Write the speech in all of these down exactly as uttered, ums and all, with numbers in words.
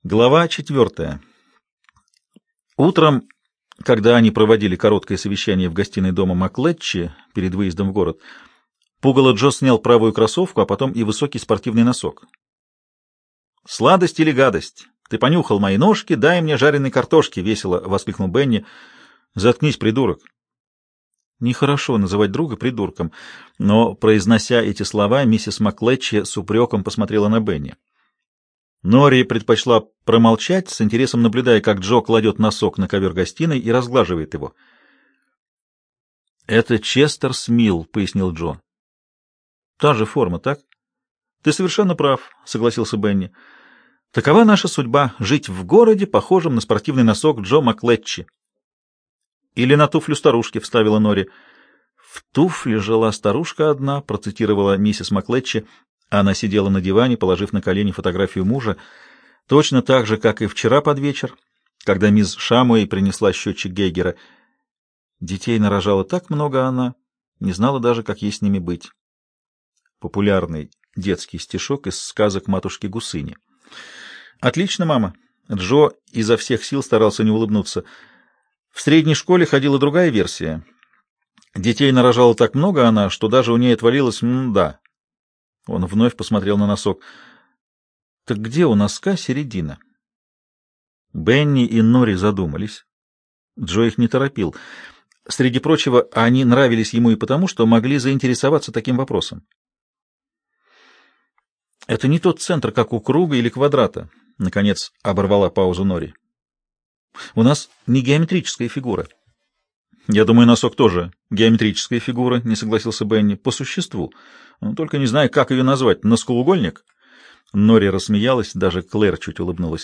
Глава четвертая. Утром, когда они проводили короткое совещание в гостиной дома Маклетчи перед выездом в город, пугало Джо снял правую кроссовку, а потом и высокий спортивный носок. «Сладость или гадость? Ты понюхал мои ножки, дай мне жареной картошки!» — весело воскликнул Бенни. «Заткнись, придурок!» Нехорошо называть друга придурком, но, произнося эти слова, миссис Маклетчи с упреком посмотрела на Бенни. Нори предпочла промолчать, с интересом наблюдая, как Джо кладет носок на ковер гостиной и разглаживает его. «Это Честер Смил», — пояснил Джо. «Та же форма, так?» «Ты совершенно прав», — согласился Бенни. «Такова наша судьба — жить в городе, похожем на спортивный носок Джо Маклетчи». «Или на туфлю старушки», — вставила Нори. «В туфле жила старушка одна», — процитировала миссис Маклетчи. Она сидела на диване, положив на колени фотографию мужа, точно так же, как и вчера под вечер, когда мисс Шамуэй принесла счетчик Гейгера. Детей нарожала так много она, не знала даже, как ей с ними быть. Популярный детский стишок из сказок матушки Гусыни. «Отлично, мама!» Джо изо всех сил старался не улыбнуться. В средней школе ходила другая версия. Детей нарожала так много она, что даже у ней отвалилось «м-да». Он вновь посмотрел на носок. «Так где у носка середина?» Бенни и Нори задумались. Джо их не торопил. Среди прочего, они нравились ему и потому, что могли заинтересоваться таким вопросом. «Это не тот центр, как у круга или квадрата», — наконец оборвала паузу Нори. «У нас не геометрическая фигура». «Я думаю, носок тоже геометрическая фигура», — не согласился Бенни. «По существу. Но только не знаю, как ее назвать. Носкоугольник?» Нори рассмеялась, даже Клэр чуть улыбнулась.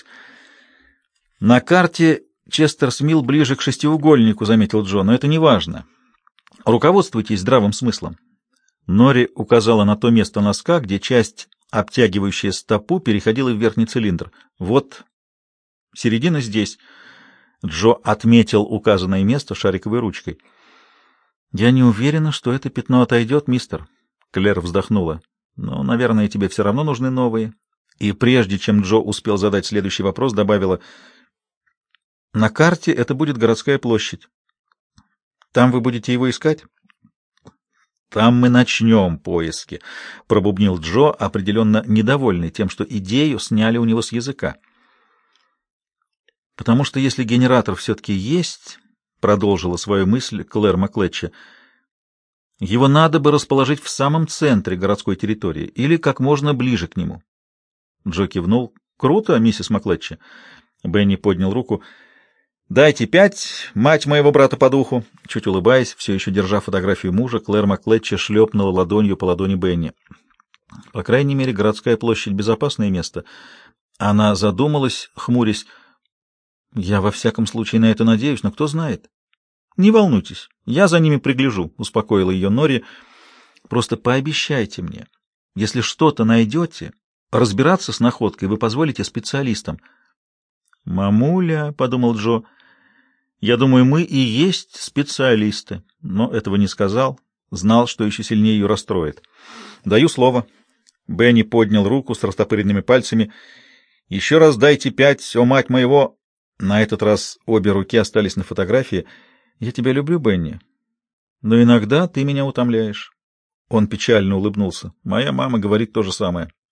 «На карте Честер Смил ближе к шестиугольнику», — заметил Джо, — «но это не важно. Руководствуйтесь здравым смыслом». Нори указала на то место носка, где часть, обтягивающая стопу, переходила в верхний цилиндр. «Вот середина здесь». Джо отметил указанное место шариковой ручкой. «Я не уверена, что это пятно отойдет, мистер». Клэр вздохнула. «Но, наверное, тебе все равно нужны новые». И прежде чем Джо успел задать следующий вопрос, добавила: «На карте это будет городская площадь. Там вы будете его искать?» «Там мы начнем поиски», — пробубнил Джо, определенно недовольный тем, что идею сняли у него с языка. «Потому что если генератор все-таки есть, — продолжила свою мысль Клэр Маклетчи, — его надо бы расположить в самом центре городской территории или как можно ближе к нему». Джо кивнул. «Круто, миссис Маклетчи». Бенни поднял руку. «Дайте пять, мать моего брата по духу». Чуть улыбаясь, все еще держа фотографию мужа, Клэр Маклетчи шлепнула ладонью по ладони Бенни. «По крайней мере, городская площадь — безопасное место». Она задумалась, хмурясь. «Я во всяком случае на это надеюсь, но кто знает?» «Не волнуйтесь, я за ними пригляжу», — успокоила ее Нори. «Просто пообещайте мне, если что-то найдете, разбираться с находкой вы позволите специалистам». «Мамуля», — подумал Джо, — «я думаю, мы и есть специалисты», но этого не сказал, знал, что еще сильнее ее расстроит. «Даю слово». Бенни поднял руку с растопыренными пальцами. «Еще раз дайте пять, о мать моего». На этот раз обе руки остались на фотографии. «Я тебя люблю, Бенни, но иногда ты меня утомляешь». Он печально улыбнулся. «Моя мама говорит то же самое».